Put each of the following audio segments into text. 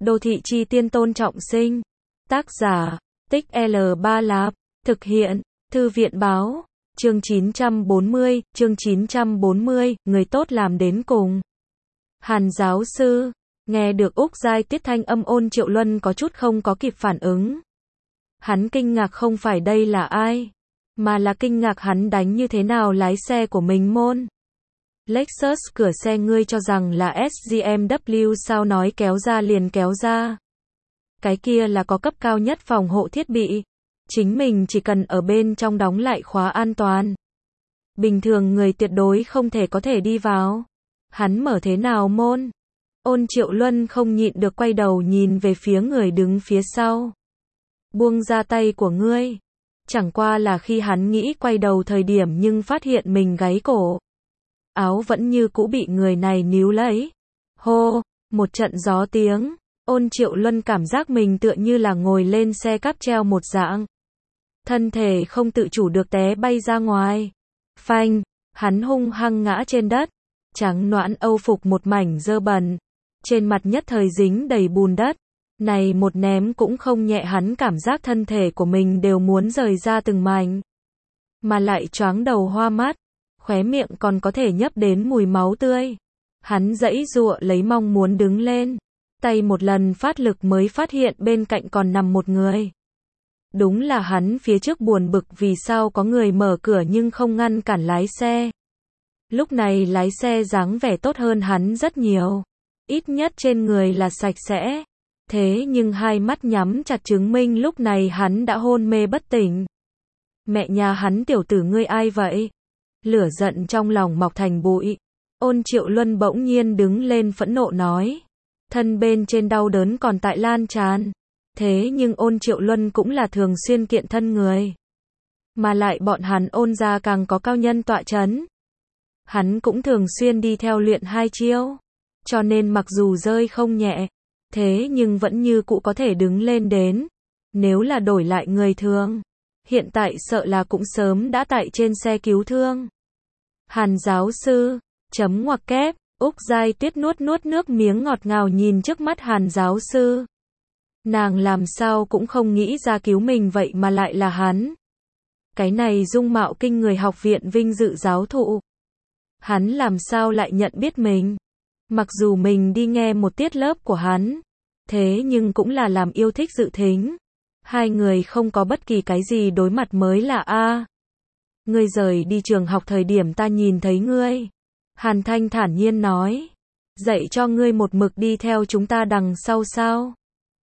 Đô thị chi tiên Tôn Trọng Sinh. Tác giả, Tích L3 Lạp. Thực hiện, Thư viện báo. Chương 940, người tốt làm đến cùng. Hàn giáo sư, nghe được Úc Giai Tiết thanh âm Ôn Triệu Luân có chút không có kịp phản ứng. Hắn kinh ngạc không phải đây là ai, mà là kinh ngạc hắn đánh như thế nào lái xe của mình môn. Lexus cửa xe ngươi cho rằng là SGMW sao nói kéo ra liền kéo ra. Cái kia là có cấp cao nhất phòng hộ thiết bị. Chính mình chỉ cần ở bên trong đóng lại khóa an toàn. Bình thường người tuyệt đối không thể có thể đi vào. Hắn mở thế nào môn? Ôn Triệu Luân không nhịn được quay đầu nhìn về phía người đứng phía sau. Buông ra tay của ngươi. Chẳng qua là khi hắn nghĩ quay đầu thời điểm nhưng phát hiện mình gáy cổ. Áo vẫn như cũ bị người này níu lấy. Hô, một trận gió tiếng. Ôn Triệu Luân cảm giác mình tựa như là ngồi lên xe cáp treo một dạng. Thân thể không tự chủ được té bay ra ngoài. Phanh, hắn hung hăng ngã trên đất. Trắng noãn âu phục một mảnh dơ bẩn. Trên mặt nhất thời dính đầy bùn đất. Này một ném cũng không nhẹ, hắn cảm giác thân thể của mình đều muốn rời ra từng mảnh. Mà lại choáng đầu hoa mắt. Khóe miệng còn có thể nhấp đến mùi máu tươi. Hắn giãy giụa lấy mong muốn đứng lên. Tay một lần phát lực mới phát hiện bên cạnh còn nằm một người. Đúng là hắn phía trước buồn bực vì sao có người mở cửa nhưng không ngăn cản lái xe. Lúc này lái xe dáng vẻ tốt hơn hắn rất nhiều. Ít nhất trên người là sạch sẽ. Thế nhưng hai mắt nhắm chặt chứng minh lúc này hắn đã hôn mê bất tỉnh. Mẹ nhà hắn, tiểu tử ngươi ai vậy? Lửa giận trong lòng mọc thành bụi. Ôn Triệu Luân bỗng nhiên đứng lên phẫn nộ nói. Thân bên trên đau đớn còn tại lan tràn. Thế nhưng Ôn Triệu Luân cũng là thường xuyên kiện thân người. Mà lại bọn hắn Ôn gia càng có cao nhân tọa chấn. Hắn cũng thường xuyên đi theo luyện hai chiêu. Cho nên mặc dù rơi không nhẹ, thế nhưng vẫn như cũ có thể đứng lên đến. Nếu là đổi lại người thường, hiện tại sợ là cũng sớm đã tại trên xe cứu thương. Hàn giáo sư, chấm ngoặc kép. Úc Giai Tuyết nuốt nước miếng ngọt ngào nhìn trước mắt Hàn giáo sư. Nàng làm sao cũng không nghĩ ra cứu mình vậy mà lại là hắn. Cái này dung mạo kinh người học viện vinh dự giáo thụ. Hắn làm sao lại nhận biết mình. Mặc dù mình đi nghe một tiết lớp của hắn, thế nhưng cũng là làm yêu thích dự thính. Hai người không có bất kỳ cái gì đối mặt mới là a. Ngươi rời đi trường học thời điểm ta nhìn thấy ngươi. Hàn Thanh thản nhiên nói. Dạy cho ngươi một mực đi theo chúng ta đằng sau sao?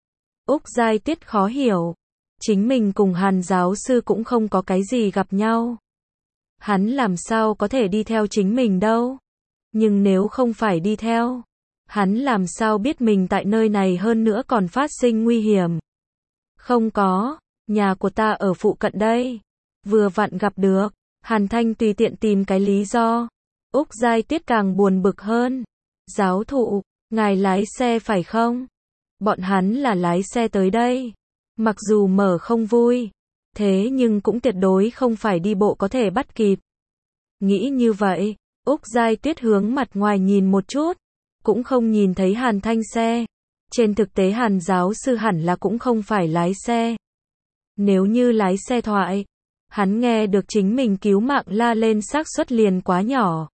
Úc Giai Tiết khó hiểu. Chính mình cùng Hàn giáo sư cũng không có cái gì gặp nhau. Hắn làm sao có thể đi theo chính mình đâu? Nhưng nếu không phải đi theo, hắn làm sao biết mình tại nơi này hơn nữa còn phát sinh nguy hiểm? Không có, nhà của ta ở phụ cận đây. Vừa vặn gặp được. Hàn Thanh tùy tiện tìm cái lý do. Úc Giai Tiết càng buồn bực hơn. Giáo thụ, ngài lái xe phải không? Bọn hắn là lái xe tới đây. Mặc dù mở không vui, thế nhưng cũng tuyệt đối không phải đi bộ có thể bắt kịp. Nghĩ như vậy, Úc Giai Tuyết hướng mặt ngoài nhìn một chút, cũng không nhìn thấy Hàn Thanh xe. Trên thực tế Hàn giáo sư hẳn là cũng không phải lái xe. Nếu như lái xe thoại, hắn nghe được chính mình cứu mạng la lên xác suất liền quá nhỏ.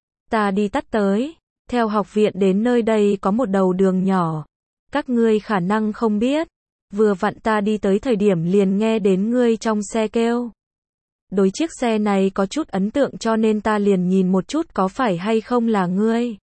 Ta đi tắt tới, theo học viện đến nơi đây có một đầu đường nhỏ. Các ngươi khả năng không biết, vừa vặn ta đi tới thời điểm liền nghe đến ngươi trong xe kêu. Đối chiếc xe này có chút ấn tượng cho nên ta liền nhìn một chút có phải hay không là ngươi.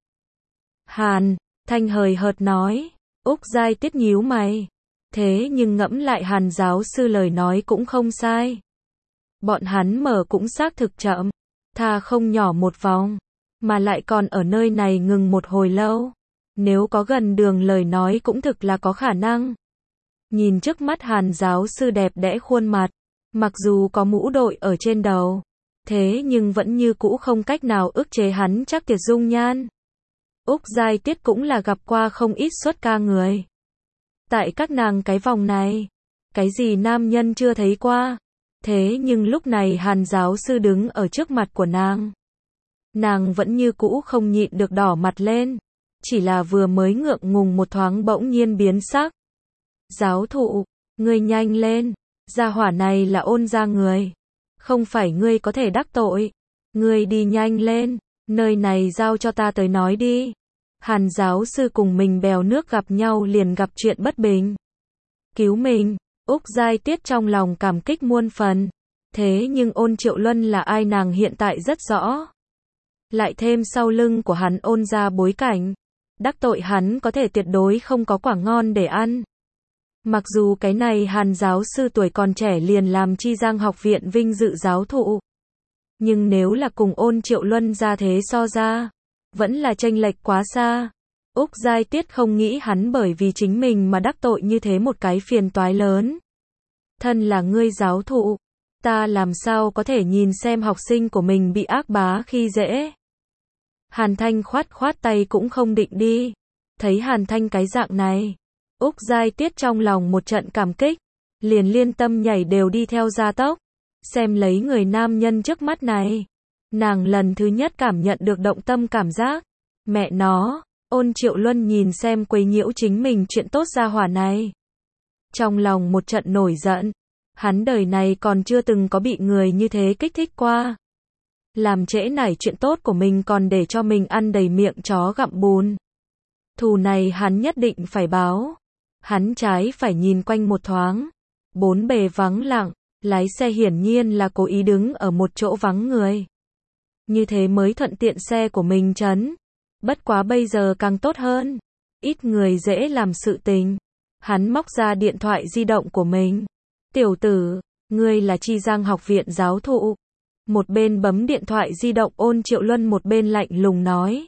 Hàn Thanh hời hợt nói. Úc Giai Tiết nhíu mày. Thế nhưng ngẫm lại Hàn giáo sư lời nói cũng không sai. Bọn hắn mở cũng xác thực chậm, thà không nhỏ một vòng, mà lại còn ở nơi này ngừng một hồi lâu. Nếu có gần đường lời nói cũng thực là có khả năng. Nhìn trước mắt Hàn giáo sư đẹp đẽ khuôn mặt, mặc dù có mũ đội ở trên đầu, thế nhưng vẫn như cũ không cách nào ức chế hắn chắc tuyệt dung nhan. Úc Giai Tiết cũng là gặp qua không ít xuất ca người. Tại các nàng cái vòng này, cái gì nam nhân chưa thấy qua. Thế nhưng lúc này Hàn giáo sư đứng ở trước mặt của nàng. Nàng vẫn như cũ không nhịn được đỏ mặt lên. chỉ là vừa mới ngượng ngùng một thoáng bỗng nhiên biến sắc. Giáo thụ, ngươi nhanh lên, gia hỏa này là Ôn gia người, không phải ngươi có thể đắc tội, ngươi đi nhanh lên, nơi này giao cho ta tới nói đi. Hàn giáo sư cùng mình bèo nước gặp nhau liền gặp chuyện bất bình. Cứu mình, Úc Giai Tiết trong lòng cảm kích muôn phần. Thế nhưng Ôn Triệu Luân là ai nàng hiện tại rất rõ. Lại thêm sau lưng của hắn Ôn gia bối cảnh. Đắc tội hắn có thể tuyệt đối không có quả ngon để ăn. Mặc dù cái này Hàn giáo sư tuổi còn trẻ liền làm Chi Giang học viện vinh dự giáo thụ. Nhưng nếu là cùng Ôn Triệu Luân ra thế so ra, vẫn là chênh lệch quá xa. Úc Giai Tiết không nghĩ hắn bởi vì chính mình mà đắc tội như thế một cái phiền toái lớn. Thân là ngươi giáo thụ, ta làm sao có thể nhìn xem học sinh của mình bị ác bá khi dễ. Hàn Thanh khoát khoát tay cũng không định đi. Thấy Hàn Thanh cái dạng này, Úc Giai Tiết trong lòng một trận cảm kích, liền liên tâm nhảy đều đi theo gia tốc. Xem lấy người nam nhân trước mắt này, nàng lần thứ nhất cảm nhận được động tâm cảm giác. Mẹ nó, Ôn Triệu Luân nhìn xem quấy nhiễu chính mình chuyện tốt gia hỏa này. Trong lòng một trận nổi giận, hắn đời này còn chưa từng có bị người như thế kích thích qua. Làm trễ nải chuyện tốt của mình còn để cho mình ăn đầy miệng chó gặm bùn. Thù này hắn nhất định phải báo. Hắn trái phải nhìn quanh một thoáng. Bốn bề vắng lặng, lái xe hiển nhiên là cố ý đứng ở một chỗ vắng người. Như thế mới thuận tiện xe của mình chấn. Bất quá bây giờ càng tốt hơn. Ít người dễ làm sự tình. Hắn móc ra điện thoại di động của mình. Tiểu tử, ngươi là Chi Giang học viện giáo thụ. Một bên bấm điện thoại di động Ôn Triệu Luân một bên lạnh lùng nói.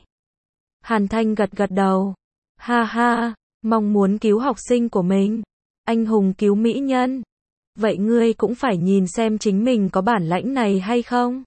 Hàn Thanh gật gật đầu. Ha ha, mong muốn cứu học sinh của mình. Anh hùng cứu mỹ nhân. Vậy ngươi cũng phải nhìn xem chính mình có bản lãnh này hay không.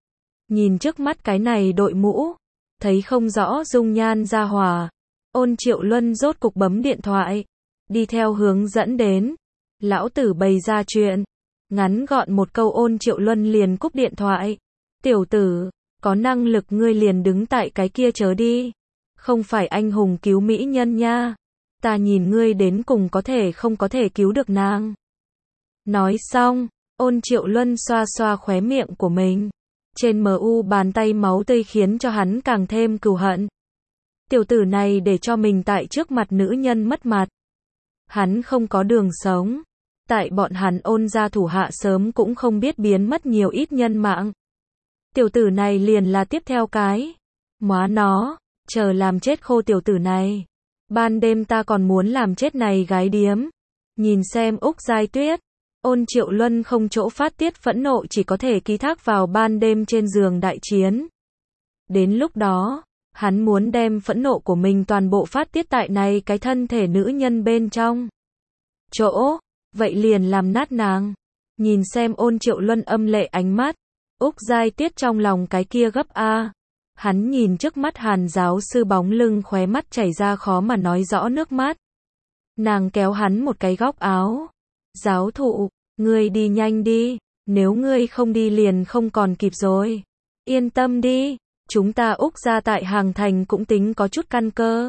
Nhìn trước mắt cái này đội mũ, thấy không rõ dung nhan gia hòa. Ôn Triệu Luân rốt cục bấm điện thoại. Đi theo hướng dẫn đến. Lão tử bày ra chuyện. Ngắn gọn một câu Ôn Triệu Luân liền cúp điện thoại. Tiểu tử, có năng lực ngươi liền đứng tại cái kia chớ đi. Không phải anh hùng cứu mỹ nhân nha. Ta nhìn ngươi đến cùng có thể không có thể cứu được nàng. Nói xong, Ôn Triệu Luân xoa xoa khóe miệng của mình. Trên mu bàn tay máu tươi khiến cho hắn càng thêm cừu hận. Tiểu tử này để cho mình tại trước mặt nữ nhân mất mặt. Hắn không có đường sống. Tại bọn hắn Ôn gia thủ hạ sớm cũng không biết biến mất nhiều ít nhân mạng. Tiểu tử này liền là tiếp theo cái. Móa nó, chờ làm chết khô tiểu tử này. Ban đêm ta còn muốn làm chết này gái điếm. Nhìn xem Úc Giai Tuyết. Ôn Triệu Luân không chỗ phát tiết phẫn nộ chỉ có thể ký thác vào ban đêm trên giường đại chiến. Đến lúc đó, hắn muốn đem phẫn nộ của mình toàn bộ phát tiết tại này cái thân thể nữ nhân bên trong. Chỗ, vậy liền làm nát nàng. Nhìn xem Ôn Triệu Luân âm lệ ánh mắt. Úc Giai Tiết trong lòng cái kia gấp a. Hắn nhìn trước mắt Hàn giáo sư bóng lưng khóe mắt chảy ra khó mà nói rõ nước mắt. Nàng kéo hắn một cái góc áo. Giáo thụ, ngươi đi nhanh đi, nếu ngươi không đi liền không còn kịp rồi. Yên tâm đi, chúng ta Úc gia tại Hàng Thành cũng tính có chút căn cơ.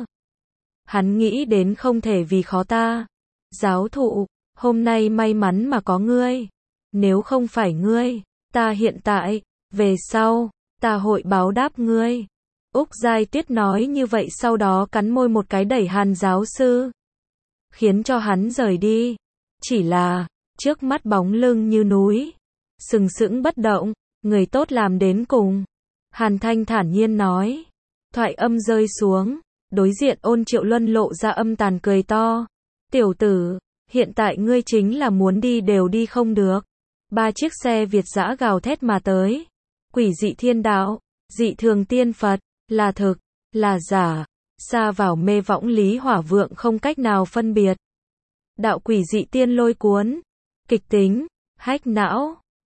Hắn nghĩ đến không thể vì khó ta. Giáo thụ, hôm nay may mắn mà có ngươi. Nếu không phải ngươi, ta hiện tại, về sau, ta hội báo đáp ngươi. Úc Giai Tuyết nói như vậy sau đó cắn môi một cái đẩy Hàn giáo sư. Khiến cho hắn rời đi. Chỉ là, trước mắt bóng lưng như núi. Sừng sững bất động, người tốt làm đến cùng. Hàn Thanh thản nhiên nói. Thoại âm rơi xuống. Đối diện Ôn Triệu Luân lộ ra âm tàn cười to. Tiểu tử, hiện tại ngươi chính là muốn đi đều đi không được. 3 chiếc xe Việt dã gào thét mà tới. Quỷ dị thiên đạo, dị thường tiên Phật, là thực, là giả, xa vào mê võng lý hỏa vượng không cách nào phân biệt. Đạo quỷ dị tiên lôi cuốn, kịch tính, hách não.